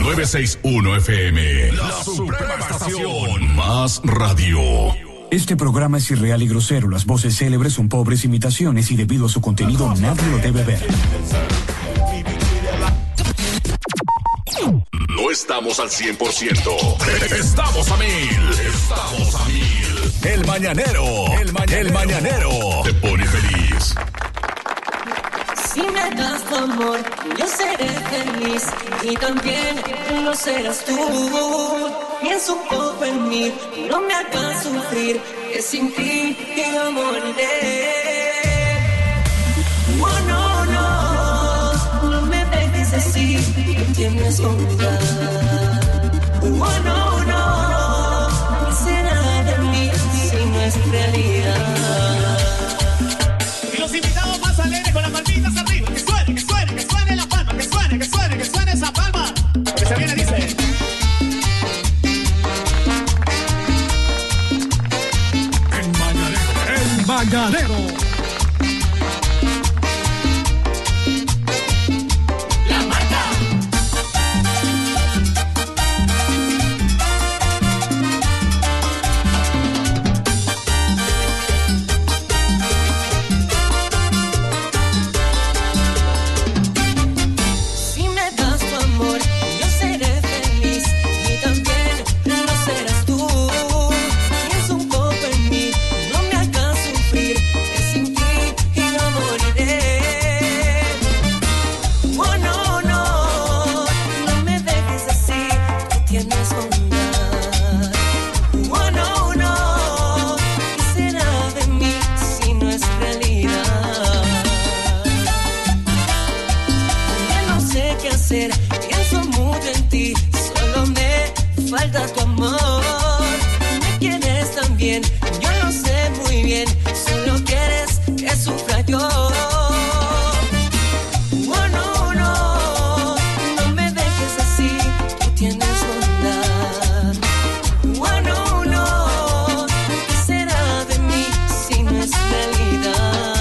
961 FM. La Suprema Estación. Más radio. Este programa es irreal y grosero. Las voces célebres son pobres imitaciones y debido a su contenido nadie lo debe ver. No estamos al 100%. Estamos a 1000. Estamos a 1000. El mañanero. El mañanero. Te pone feliz. Si me das tu amor, yo seré feliz y también lo serás tú. Piensa un poco en mí, no me hagas sufrir, que sin ti yo moriré. Oh, no, no, no me dejes así, tienes un lugar. Oh, no, no, ¿qué será de mí si no es realidad? Y los invitados más alegres con las palmitas arriba, que suene la palma, que suene esa palma, que se viene, dice. El mañanero. La marca. Si me das tu amor, yo seré feliz y también lo serás tú. Piensa un poco en mí, no me hagas sufrir, que sin ti yo moriré. Oh, no, no, no me dejes así, tú tienes bondad. Oh, no, no, ¿qué será de mí si no es realidad? Ya no sé qué hacer, pienso mucho en ti, solo me falta tu amor. Me quieres tan bien, yo lo sé muy bien, solo quieres que sufra yo. Oh, no, no, no me dejes así, tú tienes bondad. Oh, no, no, ¿qué será de mí si no es realidad?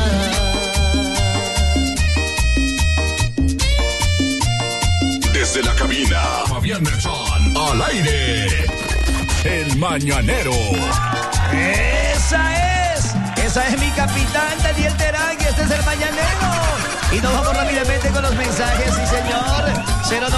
Desde la cabina, Fabián Merchán, al aire. El mañanero. Esa es mi capitán Daniel Terán y este es el mañanero. Y nos vamos rápidamente con los mensajes, sí señor.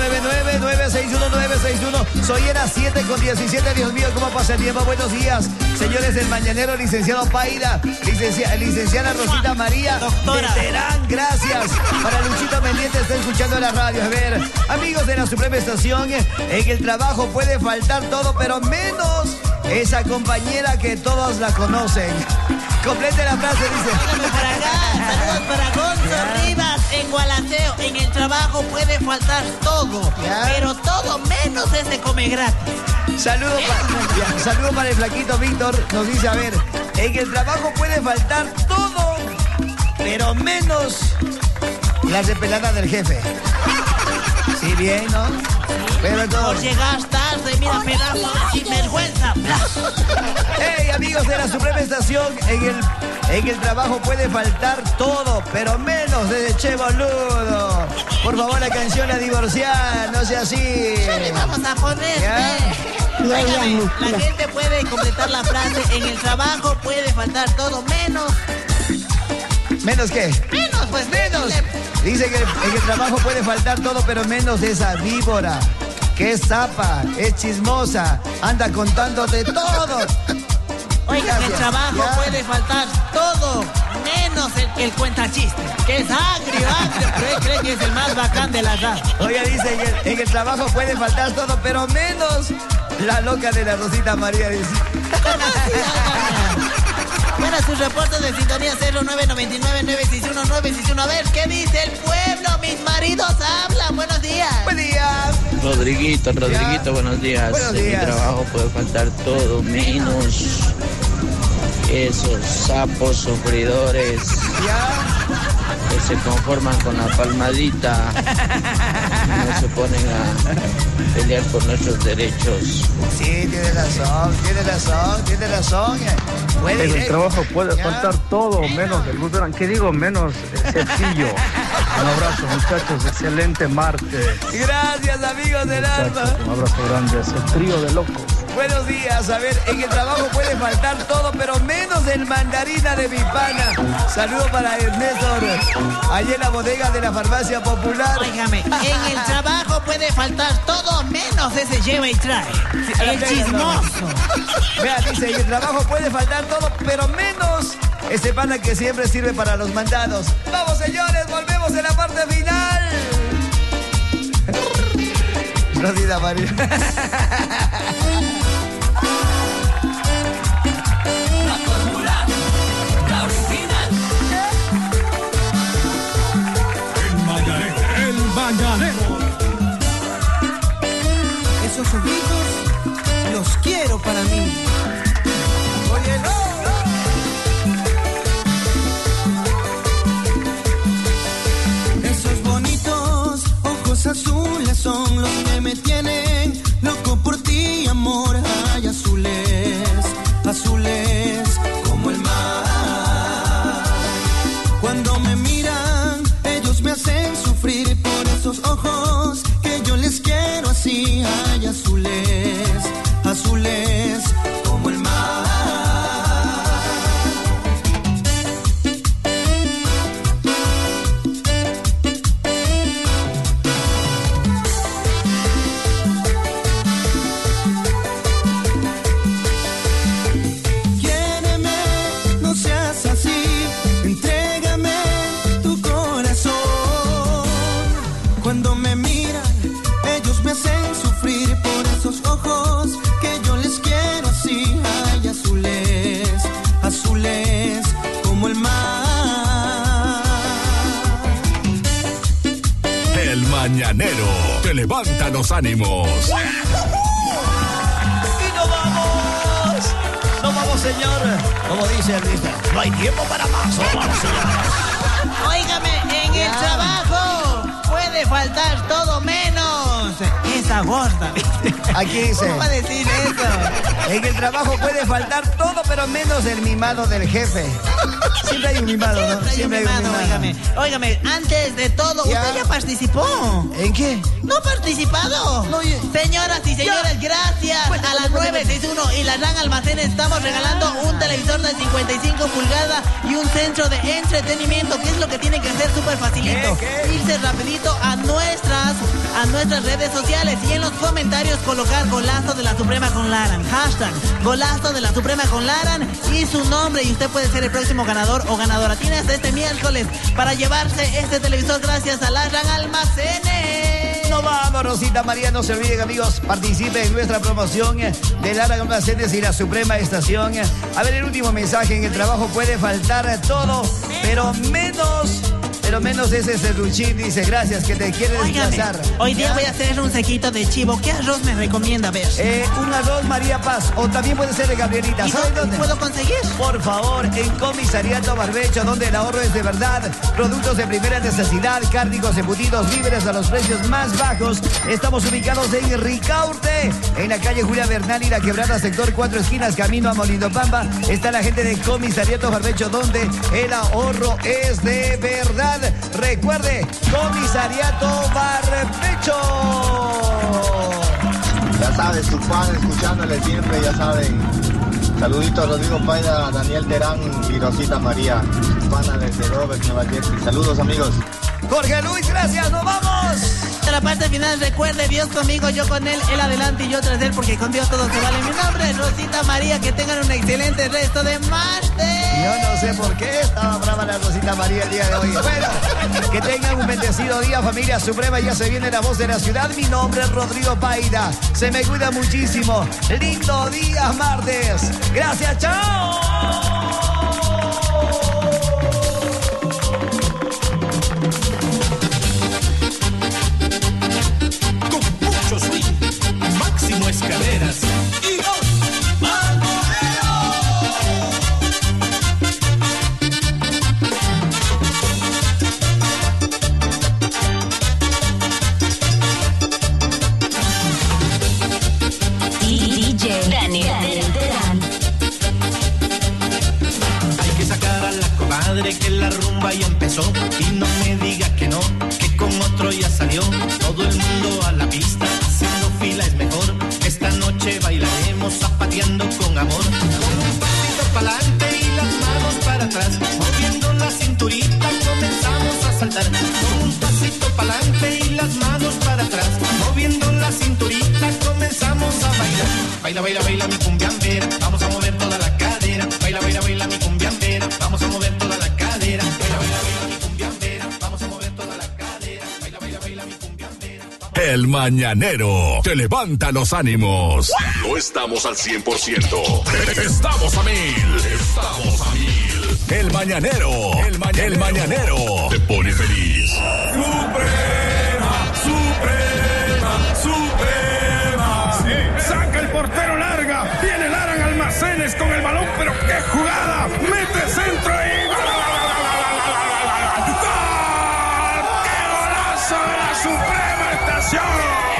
0999961961. Soy era 7:17, Dios mío, cómo pasa el tiempo. Buenos días, señores del mañanero, licenciado Paida, licenciada Rosita María, doctora Terán, gracias. Para Luchito Mendiente, está escuchando la radio. A ver, amigos de la Suprema Estación, en el trabajo puede faltar todo, pero menos esa compañera que todos la conocen. Complete la frase, dice. Para acá, saludos para Gonzo Rivas en Gualaceo. En el trabajo puede faltar todo, pero todo menos ese come gratis. Saludos para el flaquito Víctor. Nos dice, a ver, en el trabajo puede faltar todo, pero menos las depeladas del jefe. Sí, bien, ¿no? Pero todo. Por llegar tarde, mira, pedazo de sinvergüenza. Hey, amigos de la Suprema Estación, en el trabajo puede faltar todo, pero menos de Che Boludo. Por favor, la canción La Divorciada, no sea así. Ya le vamos a poner. Óigame, la gente puede completar la frase. En el trabajo puede faltar todo, menos. ¿Menos qué? Menos, pues menos. Dice que en el trabajo puede faltar todo, pero menos de esa víbora, que es zapa, es chismosa, anda contándote todo. Oiga, en el trabajo puede faltar todo, menos el que cuenta chiste, que es agrio, cree que es el más bacán de la radio. Oiga, dice, en el trabajo puede faltar todo, pero menos la loca de la Rosita María, dice. Bueno, sus reportes de sintonía 0999-961-961. A ver, ¿qué dice el pueblo? Mis maridos hablan. Buenos días. Buen día. Rodriguito, buenos días. Buenos días. En mi trabajo puede faltar todo, menos esos sapos sufridores que se conforman con la palmadita y no se ponen a pelear por nuestros derechos. Sí, tiene razón. En el trabajo puede faltar todo, menos el boomerang. ¿Qué digo? Menos el cepillo. Un abrazo, muchachos, excelente martes. Gracias, amigos del alma. Un abrazo grande, es el trío de locos. Buenos días, a ver, en el trabajo puede faltar todo, pero menos el mandarina de mi pana. Saludo para Ernesto, allí en la bodega de la Farmacia Popular. Óigame, en el trabajo puede faltar todo, menos ese lleva y trae. El chismoso. Vea, dice, en el trabajo puede faltar todo, pero menos ese pana que siempre sirve para los mandados. Vamos, señores, volvemos en la parte final. Rosita María. El mañanero. Esos ojitos los quiero para mí. Oye, no. Esos bonitos ojos azules son los que me tienen loco por ti, amor. Ay, azules, azules como el mar. Cuando me miran, ellos me hacen sufrir por esos ojos que yo les quiero así. Ay, azules, azules como el mar. Ojos que yo les quiero así, ay, azules, azules como el mar. El mañanero te levanta los ánimos. Y nos vamos. Nos vamos, señor. Como dice el artista, no hay tiempo para más. Nos vamos, señores. Óigame, en el trabajo puede faltar todo menos esa gorda. Aquí dice. ¿Cómo va a decir eso? En el trabajo puede faltar todo, pero menos el mimado del jefe. Siempre hay un mimado, ¿no? Siempre hay un mimado. Óigame, antes de todo, ¿usted ya participó? ¿En qué? ¿No ha participado? No, señoras y señores, gracias a la 961 y la Gran Almacén estamos regalando un televisor de 55 pulgadas y un centro de entretenimiento. ¿Qué es lo que tienen que hacer? Súper facilito. ¿Qué? Irse rapidito a nuestras redes sociales y en los comentarios colocar Golazo de la Suprema con Laran. Hashtag Golazo de la Suprema con Laran y su nombre y usted puede ser el próximo ganador o ganadora. Tiene hasta este miércoles para llevarse este televisor gracias a la Gran Almacenes. No vamos, Rosita María, no se olviden, amigos, participen en nuestra promoción de la Gran Almacenes y la Suprema Estación. A ver, el último mensaje: en el trabajo puede faltar todo, pero menos ese serruchín. Dice, gracias, que te quiere desplazar. Hoy día voy a hacer un sequito de chivo. ¿Qué arroz me recomienda ver? Un arroz María Paz, o también puede ser de Gabrielita. ¿Sabes dónde puedo conseguir? Por favor, en Comisariato Barbecho, donde el ahorro es de verdad. Productos de primera necesidad, cárnicos, embutidos, víveres a los precios más bajos. Estamos ubicados en Ricaurte, en la calle Julia Bernal y la Quebrada, sector 4 esquinas, camino a Molinopamba. Está la gente de Comisariato Barbecho, donde el ahorro es de verdad. Recuerde, Comisariato Barbecho. Ya sabes, tu fan, escuchándole siempre, ya saben. Saluditos a Rodrigo Paida, Daniel Terán y Rosita María, pana desde Robert, Nueva Jersey. Saludos, amigos. Jorge Luis, gracias, nos vamos. A la parte final, recuerde, Dios conmigo, yo con él adelante y yo tras él, porque con Dios todo se vale. Mi nombre es Rosita María, que tengan un excelente resto de martes. Yo no sé por qué estaba brava la Rosita María el día de hoy. Bueno, que tengan un bendecido día, familia Suprema. Ya se viene la voz de la ciudad. Mi nombre es Rodrigo Paida. Se me cuida muchísimo. Lindo día martes. Gracias, chao. Máximo Escaleras y los DJ Daniel Terán. Hay que sacar a la comadre que la rumba ya empezó y no me diga que no. mundo a la pista, haciendo fila es mejor. Esta noche bailaremos zapateando con amor. Con un pasito pa'lante y las manos para atrás, moviendo la cinturita comenzamos a saltar. Con un pasito pa'lante y las manos para atrás, moviendo la cinturita comenzamos a bailar. Baila, baila, baila mi cumbiambera, vamos a mover toda la cadera. Baila, baila, baila mi cumbiambera, vamos a mover toda la cadera. Baila, baila, baila mi cumbiambera, vamos a mover toda la cadera. Baila, baila, baila mi cumbiambera. El Mañanero te levanta los ánimos. No estamos al 100%. Estamos a 1000. Estamos a 1000. El Mañanero. El Mañanero te pone feliz. Suprema, Suprema, Suprema. Sí. Saca el portero, larga. Viene Laran Almacenes con el balón, pero qué jugada. Mete centro y ¡gol! ¡Qué golazo de la Suprema Estación!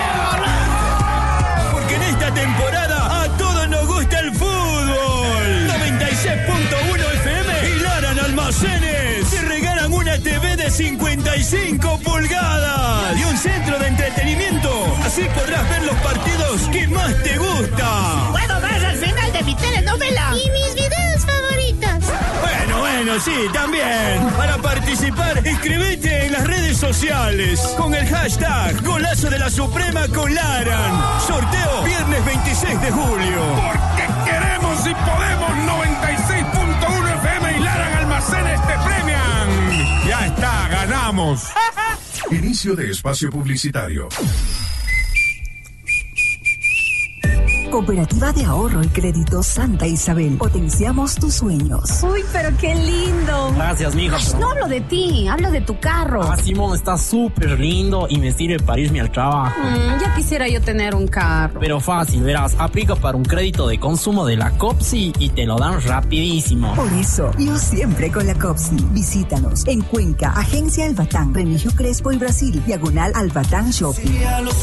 Porque en esta temporada a todos nos gusta el fútbol. 96.1 FM y Laran Almacenes te regalan una TV de 55 pulgadas y un centro de entretenimiento. Así podrás ver los partidos que más te gustan. ¡Puedo ver el final de mi telenovela! ¡Y mis videos favoritos! Bueno, sí, también. Para participar, inscríbete en las redes sociales con el hashtag Golazo de la Suprema con Laran. Sorteo viernes 26 de julio. Porque queremos y podemos. 96.1 FM y Laran Almacenes te premian. Ya está, ganamos. Inicio de espacio publicitario. Cooperativa de Ahorro y Crédito Santa Isabel. Potenciamos tus sueños. Uy, pero qué lindo. Gracias, mija. No hablo de ti, hablo de tu carro. Ah, Simón, está súper lindo y me sirve para irme al trabajo. Ya quisiera yo tener un carro. Pero fácil, verás, aplica para un crédito de consumo de la COPSI y te lo dan rapidísimo. Por eso, yo siempre con la COPSI. Visítanos en Cuenca, Agencia Albatán, Remigio Crespo y Brasil, diagonal Albatán Shopping. Sí a los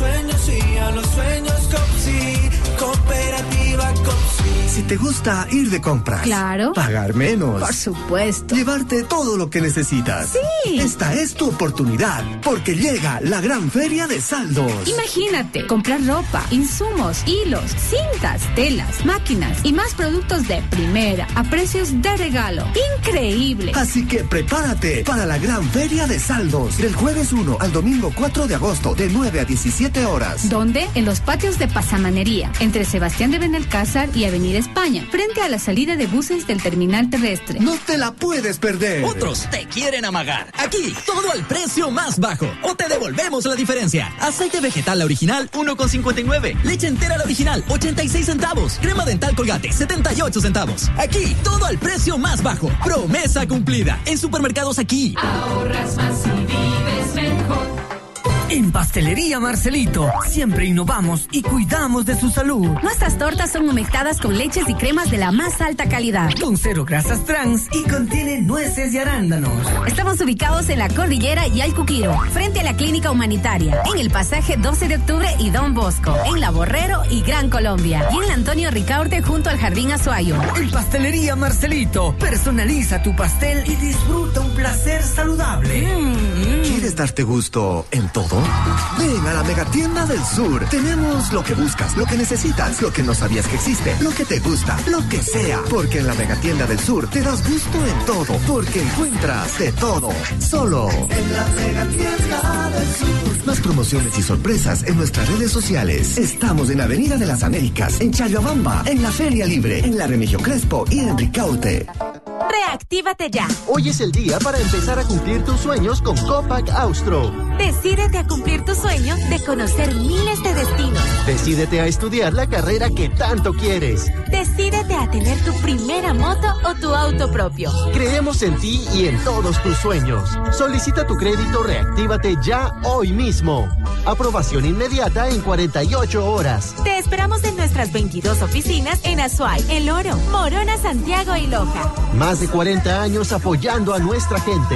sueños, COPSI. Cooperativa COPSI. Si te gusta ir de compras, claro, pagar menos, por supuesto, llevarte todo lo que necesitas, sí, esta es tu oportunidad, porque llega la gran feria de saldos. Imagínate, comprar ropa, insumos, hilos, cintas, telas, máquinas y más productos de primera a precios de regalo. ¡Increíble! Así que prepárate para la gran feria de saldos del jueves 1 al domingo 4 de agosto de 9 a 17 horas. ¿Dónde? En los patios de Pasamanería, entre Sebastián de Benalcázar y Avenida España, frente a la salida de buses del terminal terrestre. No te la puedes perder. Otros te quieren amagar. Aquí, todo al precio más bajo. O te devolvemos la diferencia. Aceite vegetal la original, 1,59. Leche entera la original, 86 centavos. Crema dental Colgate, 78 centavos. Aquí, todo al precio más bajo. Promesa cumplida. En Supermercados Aquí. Ahorras más y vives mejor. En Pastelería Marcelito, siempre innovamos y cuidamos de su salud. Nuestras tortas son humectadas con leches y cremas de la más alta calidad. Con 0 grasas trans y contienen nueces y arándanos. Estamos ubicados en la Cordillera y Alcuquiro, frente a la Clínica Humanitaria, en el pasaje 12 de octubre y Don Bosco, en La Borrero y Gran Colombia, y en la Antonio Ricaurte junto al Jardín Azuayo. En Pastelería Marcelito, personaliza tu pastel y disfruta un placer saludable. ¿Quieres darte gusto en todo? Ven a la Megatienda del Sur. Tenemos lo que buscas, lo que necesitas, lo que no sabías que existe, lo que te gusta, lo que sea. Porque en la Megatienda del Sur te das gusto en todo, porque encuentras de todo. Solo en la Megatienda del Sur. Más promociones y sorpresas en nuestras redes sociales. Estamos en Avenida de las Américas, en Chayabamba, en la Feria Libre, en la Remigio Crespo y en Ricaurte. Reactívate ya. Hoy es el día para empezar a cumplir tus sueños con Copac Austro. Decídete a cumplir tu sueño de conocer miles de destinos. Decídete a estudiar la carrera que tanto quieres. Decídete a tener tu primera moto o tu auto propio. Creemos en ti y en todos tus sueños. Solicita tu crédito Reactívate ya hoy mismo. Aprobación inmediata en 48 horas. Te esperamos en nuestras 22 oficinas en Azuay, El Oro, Morona, Santiago y Loja. Más de 40 años apoyando a nuestra gente.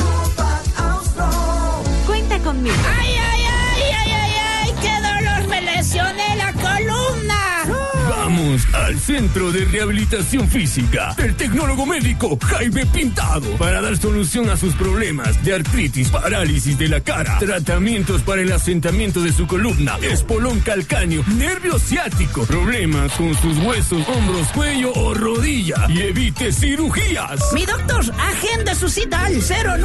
Cuenta conmigo. ¡Ay, ay, ay, ay, ay, ay! ¡Qué dolor! ¡Me lesioné la columna! Vamos al Centro de Rehabilitación Física del Tecnólogo Médico Jaime Pintado para dar solución a sus problemas de artritis, parálisis de la cara, tratamientos para el asentamiento de su columna, espolón calcáneo, nervio ciático, problemas con sus huesos, hombros, cuello o rodilla y evite cirugías. Mi doctor, agende su cita al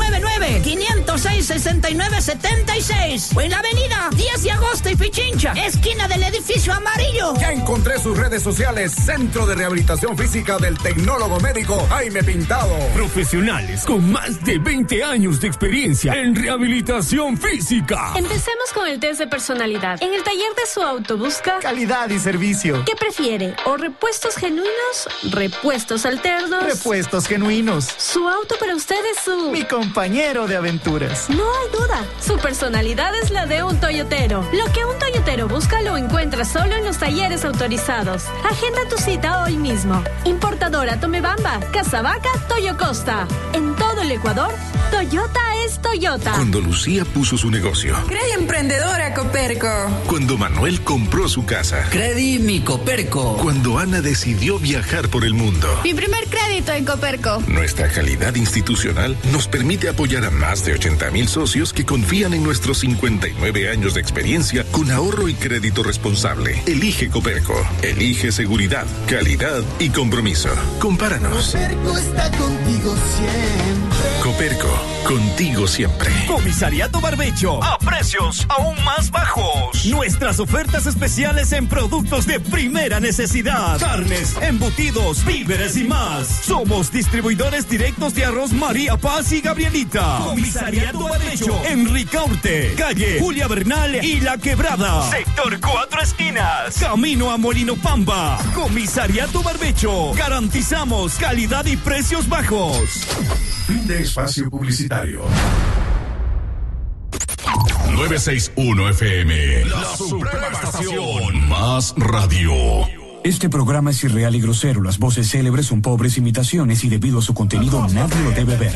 099-506-6976 o en la avenida 10 de agosto y Pichincha, esquina del edificio amarillo. Ya encontré sus redes sociales, Centro de Rehabilitación Física del Tecnólogo Médico Jaime Pintado. Profesionales con más de 20 años de experiencia en rehabilitación física. Empecemos con el test de personalidad. En el taller de su auto busca calidad y servicio. ¿Qué prefiere? ¿O repuestos genuinos? ¿Repuestos alternos? Repuestos genuinos. Su auto para usted es su... mi compañero de aventuras. No hay duda. Su personalidad es la de un toyotero. Lo que un toyotero busca lo encuentra solo en los talleres autorizados. Agenda tu cita hoy mismo. Importadora Tomebamba, Casabaca, Toyo Costa. En todo el Ecuador, Toyota es Toyota. Cuando Lucía puso su negocio. Credi Emprendedora Coperco. Cuando Manuel compró su casa. Credi Mi Coperco. Cuando Ana decidió viajar por el mundo. Mi primer crédito en Coperco. Nuestra calidad institucional nos permite apoyar a más de 80,000 socios que confían en nuestros 59 años de experiencia con ahorro y crédito responsable. Elige Coperco. Elige seguridad, calidad y compromiso. Compáranos. Coperco está contigo siempre. Coperco, contigo siempre. Comisariato Barbecho, a precios aún más bajos. Nuestras ofertas especiales en productos de primera necesidad. Carnes, embutidos, víveres y más. Somos distribuidores directos de arroz María Paz y Gabrielita. Comisariato Barbecho, en Ricaurte, calle Julia Bernal y La Quebrada. Sector 4 Esquinas, camino a Molino Pamba. Comisariato Barbecho, garantizamos calidad y precios bajos. Fin de espacio publicitario. 961 FM, la suprema estación. Más radio. Este programa es irreal y grosero. Las voces célebres son pobres imitaciones y debido a su contenido nadie lo debe ver.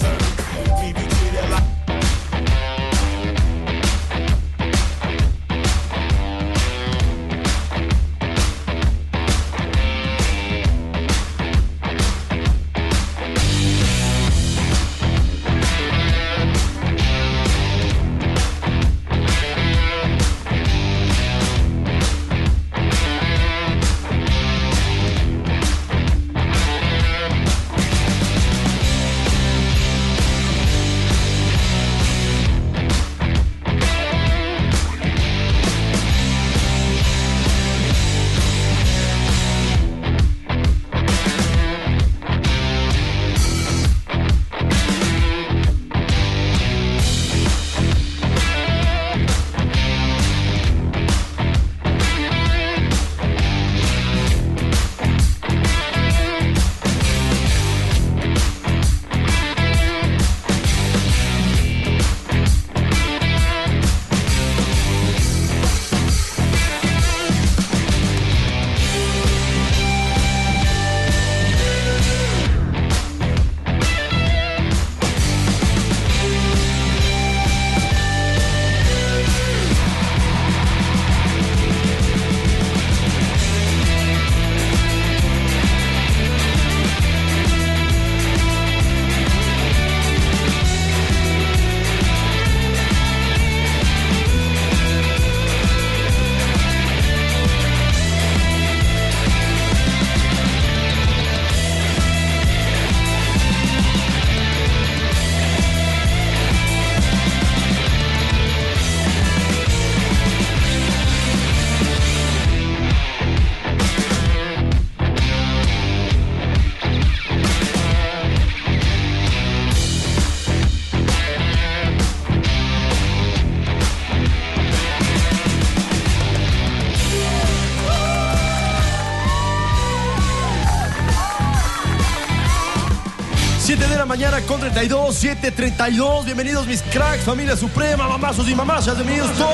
Mañana con 32, 7:32. Bienvenidos mis cracks, familia suprema, mamazos y mamachas. Bienvenidos todos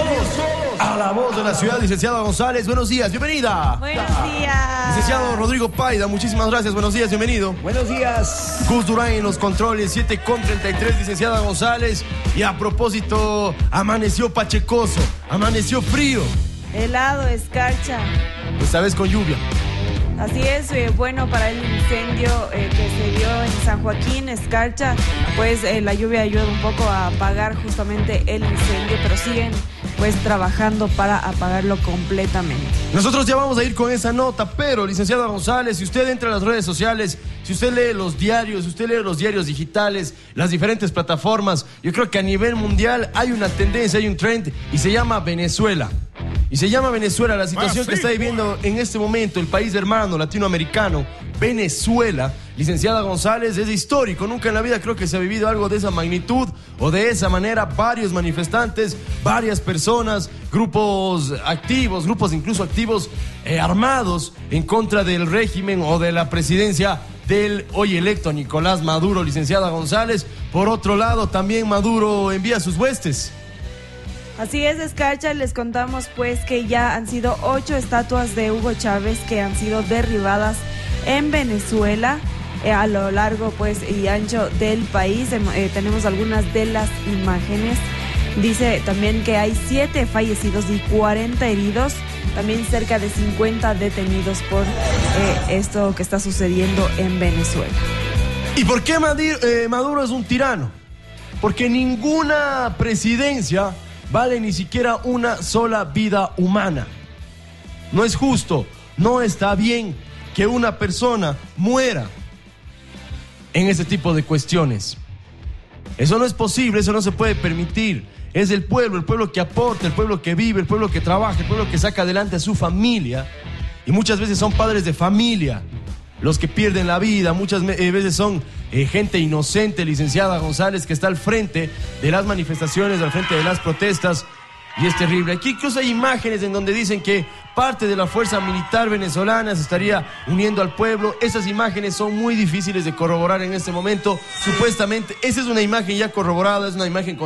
a La Voz de la Ciudad, licenciada González. Buenos días, bienvenida. Buenos días. Licenciado Rodrigo Paida, muchísimas gracias. Buenos días, bienvenido. Buenos días. Gus Durán en los controles, 7:33, licenciada González. Y a propósito, amaneció pachecoso, amaneció frío. Helado, escarcha. Esta vez con lluvia. Así es, bueno, para el incendio que se dio en San Joaquín, Escarcha, pues la lluvia ayuda un poco a apagar justamente el incendio, pero siguen pues trabajando para apagarlo completamente. Nosotros ya vamos a ir con esa nota, pero licenciada González, si usted entra a las redes sociales, si usted lee los diarios, si usted lee los diarios digitales, las diferentes plataformas, yo creo que a nivel mundial hay una tendencia, hay un trend y se llama Venezuela. Y se llama Venezuela, la situación que está viviendo en este momento el país hermano latinoamericano, Venezuela. Licenciada González, es histórico, nunca en la vida creo que se ha vivido algo de esa magnitud o de esa manera. Varios manifestantes, varias personas, grupos activos, grupos incluso activos armados en contra del régimen o de la presidencia del hoy electo Nicolás Maduro. Licenciada González, por otro lado también Maduro envía sus huestes. Así es, Escarcha, les contamos pues que ya han sido 8 estatuas de Hugo Chávez que han sido derribadas en Venezuela a lo largo pues y ancho del país. Tenemos algunas de las imágenes. Dice también que hay 7 fallecidos y 40 heridos, también cerca de 50 detenidos por esto que está sucediendo en Venezuela. ¿Y por qué Maduro es un tirano? Porque ninguna presidencia vale ni siquiera una sola vida humana. No es justo, no está bien que una persona muera en ese tipo de cuestiones. Eso no es posible, eso no se puede permitir. Es el pueblo que aporta, el pueblo que vive, el pueblo que trabaja, el pueblo que saca adelante a su familia. Y muchas veces son padres de familia los que pierden la vida, muchas veces son gente inocente, licenciada González, que está al frente de las manifestaciones, al frente de las protestas, y es terrible. Aquí incluso hay imágenes en donde dicen que parte de la fuerza militar venezolana se estaría uniendo al pueblo. Esas imágenes son muy difíciles de corroborar en este momento. Supuestamente, esa es una imagen ya corroborada, es una imagen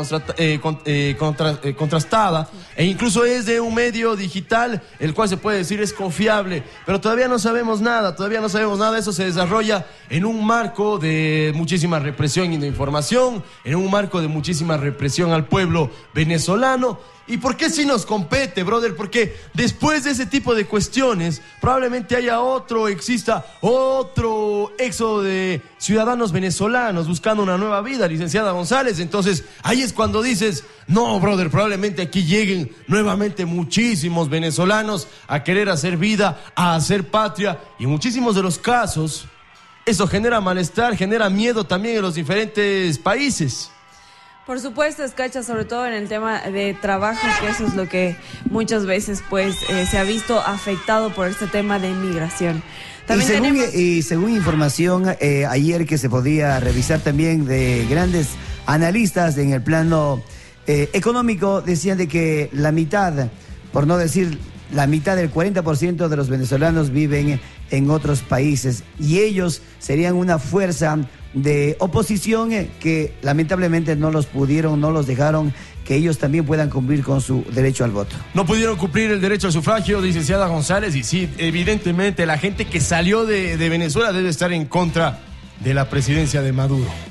contrastada, e incluso es de un medio digital, el cual se puede decir es confiable, pero todavía no sabemos nada. Eso se desarrolla en un marco de muchísima represión y de información, en un marco de muchísima represión al pueblo venezolano. ¿Y por qué si nos compete, brother? Porque después de ese tipo de cuestiones, probablemente exista otro éxodo de ciudadanos venezolanos buscando una nueva vida, licenciada González. Entonces, ahí es cuando dices, no, brother, probablemente aquí lleguen nuevamente muchísimos venezolanos a querer hacer vida, a hacer patria. Y en muchísimos de los casos, eso genera malestar, genera miedo también en los diferentes países. Por supuesto, Escarcha, sobre todo en el tema de trabajo, que eso es lo que muchas veces pues se ha visto afectado por este tema de inmigración. Y según información ayer que se podía revisar también de grandes analistas en el plano económico, decían de que la mitad, por no decir la mitad del 40% de los venezolanos viven en otros países y ellos serían una fuerza de oposición que lamentablemente no los dejaron que ellos también puedan cumplir con su derecho al voto. No pudieron cumplir el derecho al sufragio, licenciada González, y sí, evidentemente la gente que salió de Venezuela debe estar en contra de la presidencia de Maduro.